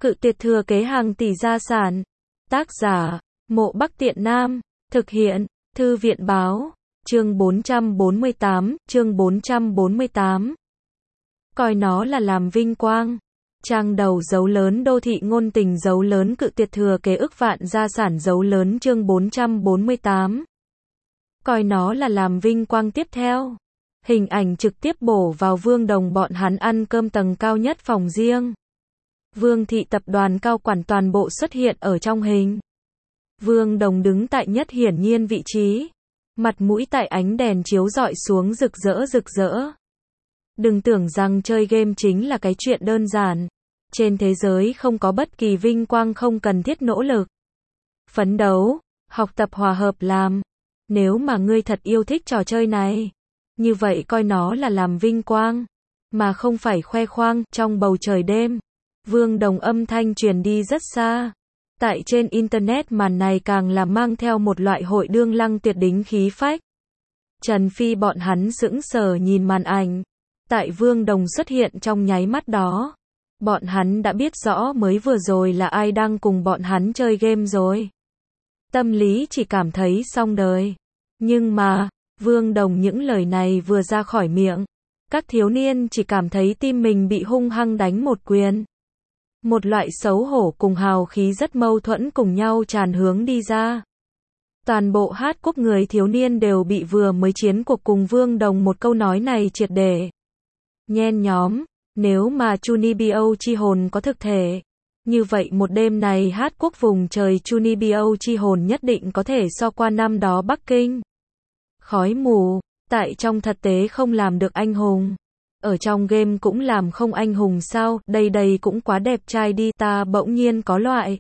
Cự tuyệt thừa kế hàng tỷ gia sản. Tác giả, Mộ Bắc Tiện Nam. Thực hiện, Thư viện báo. Chương 448, chương 448. Coi nó là làm vinh quang. Trang đầu dấu lớn đô thị ngôn tình dấu lớn cự tuyệt thừa kế ức vạn gia sản dấu lớn chương 448. Coi nó là làm vinh quang tiếp theo. Hình ảnh trực tiếp bổ vào Vương Đồng bọn hắn ăn cơm tầng cao nhất phòng riêng. Vương thị tập đoàn cao quản toàn bộ xuất hiện ở trong hình. Vương Đồng đứng tại nhất hiển nhiên vị trí. Mặt mũi tại ánh đèn chiếu rọi xuống rực rỡ rực rỡ. Đừng tưởng rằng chơi game chính là cái chuyện đơn giản. Trên thế giới không có bất kỳ vinh quang không cần thiết nỗ lực. Phấn đấu, học tập hòa hợp làm. Nếu mà ngươi thật yêu thích trò chơi này, như vậy coi nó là làm vinh quang, mà không phải khoe khoang. Trong bầu trời đêm, Vương Đồng âm thanh truyền đi rất xa. Tại trên internet màn này càng là mang theo một loại hội đương lăng tuyệt đính khí phách. Trần Phi bọn hắn sững sờ nhìn màn ảnh. Tại Vương Đồng xuất hiện trong nháy mắt đó, bọn hắn đã biết rõ mới vừa rồi là ai đang cùng bọn hắn chơi game rồi. Tâm lý chỉ cảm thấy xong đời. Nhưng mà, Vương Đồng những lời này vừa ra khỏi miệng, các thiếu niên chỉ cảm thấy tim mình bị hung hăng đánh một quyền. Một loại xấu hổ cùng hào khí rất mâu thuẫn cùng nhau tràn hướng đi ra. Toàn bộ Hát Quốc người thiếu niên đều bị vừa mới chiến cuộc cùng Vương Đồng một câu nói này triệt để nhen nhóm. Nếu mà Chunibyo chi hồn có thực thể, như vậy một đêm này Hát Quốc vùng trời Chunibyo chi hồn nhất định có thể so qua năm đó Bắc Kinh. Khói mù, tại trong thực tế không làm được anh hùng. Ở trong game cũng làm không anh hùng sao, đây cũng quá đẹp trai đi. Ta bỗng nhiên có loại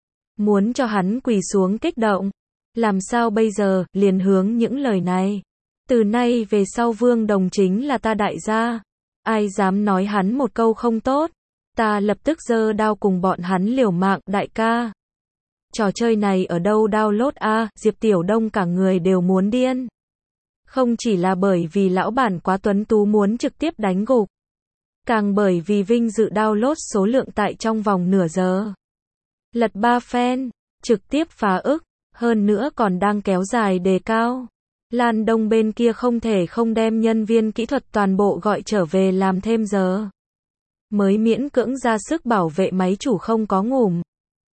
muốn cho hắn quỳ xuống kích động. Làm sao bây giờ, liền hướng những lời này. Từ nay về sau Vương Đồng chính là ta đại gia. Ai dám nói hắn một câu không tốt, ta lập tức giơ đao cùng bọn hắn liều mạng. Đại ca, trò chơi này ở đâu download a? Diệp Tiểu Đông cả người đều muốn điên. Không chỉ là bởi vì lão bản quá tuấn tú muốn trực tiếp đánh gục, càng bởi vì vinh dự download số lượng tại trong vòng nửa giờ lật 3 phen, trực tiếp phá ức, hơn nữa còn đang kéo dài đề cao. Lan Đông bên kia không thể không đem nhân viên kỹ thuật toàn bộ gọi trở về làm thêm giờ, mới miễn cưỡng ra sức bảo vệ máy chủ không có ngủm.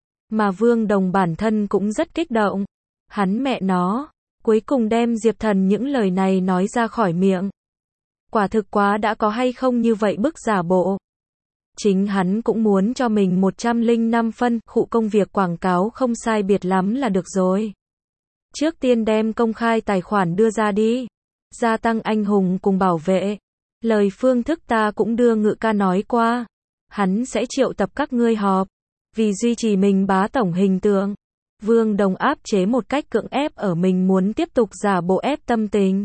Mà Vương Đồng bản thân cũng rất kích động. Hắn mẹ nó, cuối cùng đem Diệp Thần những lời này nói ra khỏi miệng. Quả thực quá đã có hay không như vậy bức giả bộ. Chính hắn cũng muốn cho mình 105 phân, khụ công việc quảng cáo không sai biệt lắm là được rồi. Trước tiên đem công khai tài khoản đưa ra đi. Gia tăng anh hùng cùng bảo vệ. Lời phương thức ta cũng đưa Ngự ca nói qua. Hắn sẽ triệu tập các ngươi họp. Vì duy trì mình bá tổng hình tượng. Vương Đồng áp chế một cách cưỡng ép ở mình muốn tiếp tục giả bộ ép tâm tình.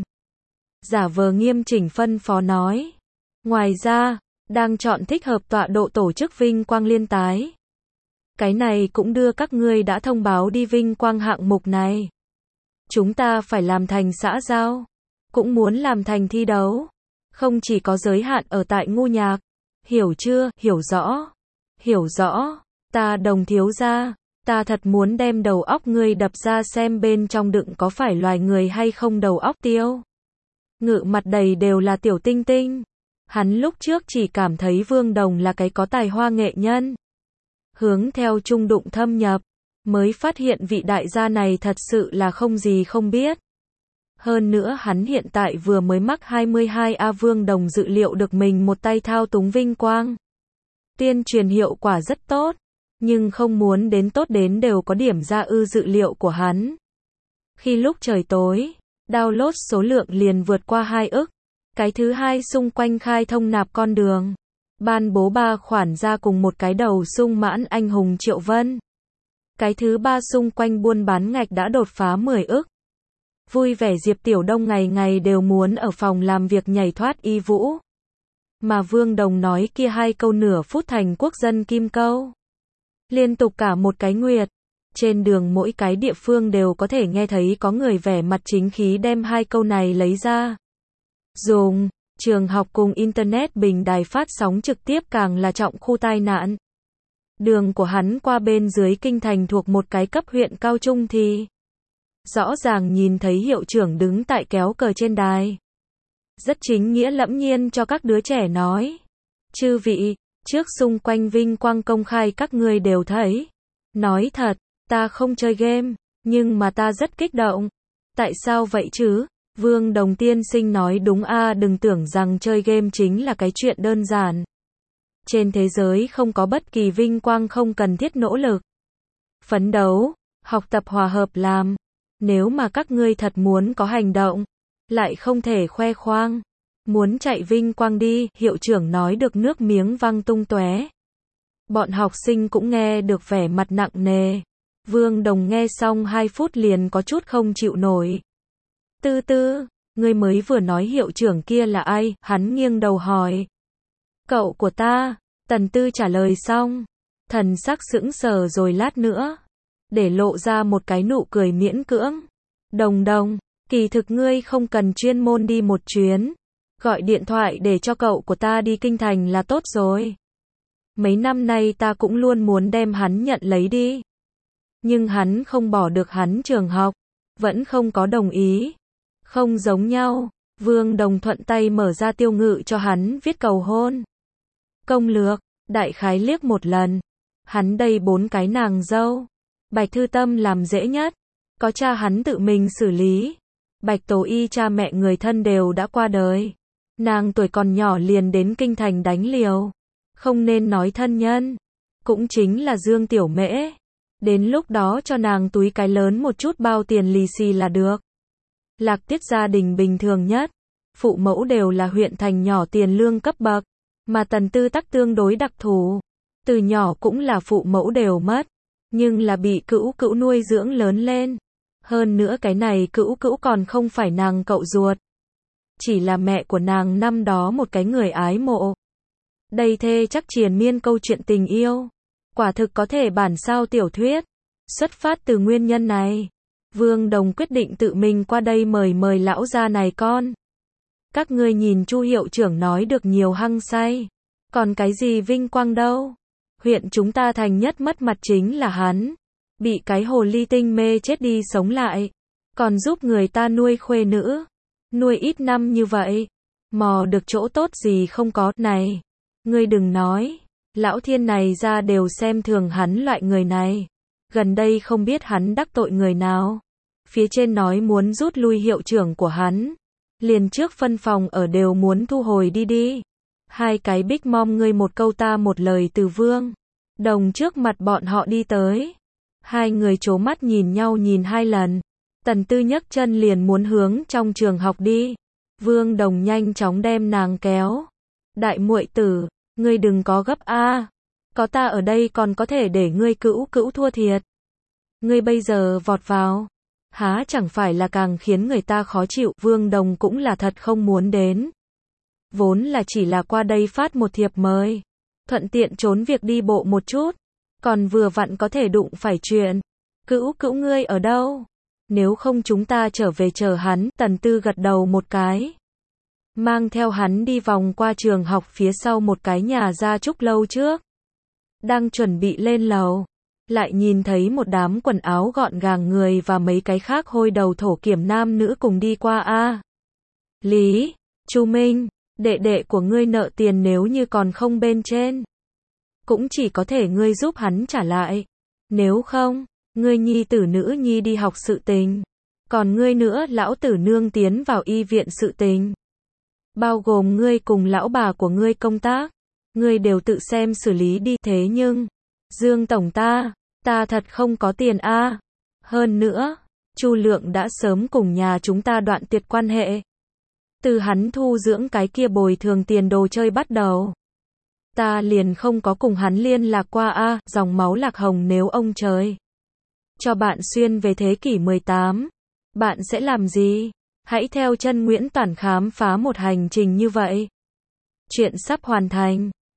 Giả vờ nghiêm chỉnh phân phó nói. Ngoài ra, đang chọn thích hợp tọa độ tổ chức vinh quang liên tái. Cái này cũng đưa các ngươi đã thông báo đi vinh quang hạng mục này. Chúng ta phải làm thành xã giao, cũng muốn làm thành thi đấu. Không chỉ có giới hạn ở tại ngu nhạc. Hiểu chưa? Hiểu rõ. Hiểu rõ. Ta Đồng thiếu gia, ta thật muốn đem đầu óc ngươi đập ra xem bên trong đựng có phải loài người hay không. Đầu óc tiêu Ngự mặt đầy đều là tiểu tinh tinh. Hắn lúc trước chỉ cảm thấy Vương Đồng là cái có tài hoa nghệ nhân. Hướng theo trung đụng thâm nhập, mới phát hiện vị đại gia này thật sự là không gì không biết. Hơn nữa hắn hiện tại vừa mới mắc 22A. Vương Đồng dự liệu được mình một tay thao túng vinh quang. Tuyên truyền hiệu quả rất tốt, nhưng không muốn đến tốt đến đều có điểm ra dự liệu của hắn. Khi lúc trời tối, download số lượng liền vượt qua 2 ức. Cái thứ hai xung quanh khai thông nạp con đường. Ban bố 3 khoản ra cùng một cái đầu sung mãn anh hùng Triệu Vân. Cái thứ ba xung quanh buôn bán ngạch đã đột phá 10 ức. Vui vẻ Diệp Tiểu Đông ngày ngày đều muốn ở phòng làm việc nhảy thoát y vũ. Mà Vương Đồng nói kia 2 câu nửa phút thành quốc dân kim câu. Liên tục cả một cái nguyệt. Trên đường mỗi cái địa phương đều có thể nghe thấy có người vẻ mặt chính khí đem 2 câu này lấy ra dùng. Trường học cùng internet bình đài phát sóng trực tiếp càng là trọng khu tai nạn. Đường của hắn qua bên dưới kinh thành thuộc một cái cấp huyện cao trung thì rõ ràng nhìn thấy hiệu trưởng đứng tại kéo cờ trên đài. Rất chính nghĩa lẫm nhiên cho các đứa trẻ nói. Chư vị, trước xung quanh vinh quang công khai các ngươi đều thấy. Nói thật, ta không chơi game, nhưng mà ta rất kích động. Tại sao vậy chứ? Vương Đồng tiên sinh nói đúng a, đừng tưởng rằng chơi game chính là cái chuyện đơn giản. Trên thế giới không có bất kỳ vinh quang không cần thiết nỗ lực, phấn đấu, học tập hòa hợp làm. Nếu mà các ngươi thật muốn có hành động, lại không thể khoe khoang, muốn chạy vinh quang đi, hiệu trưởng nói được nước miếng văng tung tóe. Bọn học sinh cũng nghe được vẻ mặt nặng nề. Vương Đồng nghe xong 2 phút liền có chút không chịu nổi. Tư tư, ngươi mới vừa nói hiệu trưởng kia là ai? Hắn nghiêng đầu hỏi. Cậu của ta. Tần Tư trả lời xong, thần sắc sững sờ rồi lát nữa, để lộ ra một cái nụ cười miễn cưỡng. Đồng Đồng, kỳ thực ngươi không cần chuyên môn đi một chuyến, gọi điện thoại để cho cậu của ta đi kinh thành là tốt rồi. Mấy năm nay ta cũng luôn muốn đem hắn nhận lấy đi, nhưng hắn không bỏ được hắn trường học, vẫn không có đồng ý. Không giống nhau, Vương Đồng thuận tay mở ra Tiêu Ngự cho hắn viết cầu hôn. Công lược, đại khái liếc một lần. Hắn đây 4 cái nàng dâu. Bạch Thư Tâm làm dễ nhất. Có cha hắn tự mình xử lý. Bạch Tố Y cha mẹ người thân đều đã qua đời. Nàng tuổi còn nhỏ liền đến kinh thành đánh liều. Không nên nói thân nhân. Cũng chính là Dương Tiểu Mễ. Đến lúc đó cho nàng túi cái lớn một chút bao tiền lì xì là được. Lạc Tiết gia đình bình thường nhất. Phụ mẫu đều là huyện thành nhỏ tiền lương cấp bậc. Mà Tần Tư tắc tương đối đặc thù. Từ nhỏ cũng là phụ mẫu đều mất. Nhưng là bị cữu cữu nuôi dưỡng lớn lên. Hơn nữa cái này cữu cữu còn không phải nàng cậu ruột. Chỉ là mẹ của nàng năm đó một cái người ái mộ. Đây thê chắc triền miên câu chuyện tình yêu. Quả thực có thể bản sao tiểu thuyết. Xuất phát từ nguyên nhân này, Vương Đồng quyết định tự mình qua đây mời lão gia này con. Các ngươi nhìn Chu hiệu trưởng nói được nhiều hăng say. Còn cái gì vinh quang đâu. Huyện chúng ta thành nhất mất mặt chính là hắn. Bị cái hồ ly tinh mê chết đi sống lại. Còn giúp người ta nuôi khuê nữ. Nuôi ít năm như vậy. Mò được chỗ tốt gì không có. Này, ngươi đừng nói. Lão thiên này ra đều xem thường hắn loại người này. Gần đây không biết hắn đắc tội người nào. Phía trên nói muốn rút lui hiệu trưởng của hắn. Liền trước phân phòng ở đều muốn thu hồi đi. 2 cái big mom ngươi một câu ta một lời từ Vương Đồng trước mặt bọn họ đi tới. 2 người trố mắt nhìn nhau nhìn 2 lần. Tần Tư nhấc chân liền muốn hướng trong trường học đi. Vương Đồng nhanh chóng đem nàng kéo. Đại muội tử, ngươi đừng có gấp a. Có ta ở đây còn có thể để ngươi cữu cữu thua thiệt. Ngươi bây giờ vọt vào, há chẳng phải là càng khiến người ta khó chịu. Vương Đồng cũng là thật không muốn đến. Vốn là chỉ là qua đây phát một thiệp mời. Thuận tiện trốn việc đi bộ một chút. Còn vừa vặn có thể đụng phải chuyện. Cữu cữu ngươi ở đâu? Nếu không chúng ta trở về chờ hắn. Tần Tư gật đầu một cái. Mang theo hắn đi vòng qua trường học phía sau một cái nhà gia trúc lâu trước. Đang chuẩn bị lên lầu. Lại nhìn thấy một đám quần áo gọn gàng người và mấy cái khác hôi đầu thổ kiểm nam nữ cùng đi qua a. Lý, Chu Minh, đệ đệ của ngươi nợ tiền nếu như còn không bên trên. Cũng chỉ có thể ngươi giúp hắn trả lại. Nếu không, ngươi nhi tử nữ nhi đi học sự tình. Còn ngươi nữa lão tử nương tiến vào y viện sự tình. Bao gồm ngươi cùng lão bà của ngươi công tác. Ngươi đều tự xem xử lý đi. Thế nhưng, Dương tổng ta thật không có tiền a. Hơn nữa, Chu Lượng đã sớm cùng nhà chúng ta đoạn tuyệt quan hệ. Từ hắn thu dưỡng cái kia bồi thường tiền đồ chơi bắt đầu. Ta liền không có cùng hắn liên lạc qua a. Dòng máu Lạc Hồng nếu ông trời cho bạn xuyên về thế kỷ 18, bạn sẽ làm gì? Hãy theo chân Nguyễn Toản khám phá một hành trình như vậy. Chuyện sắp hoàn thành.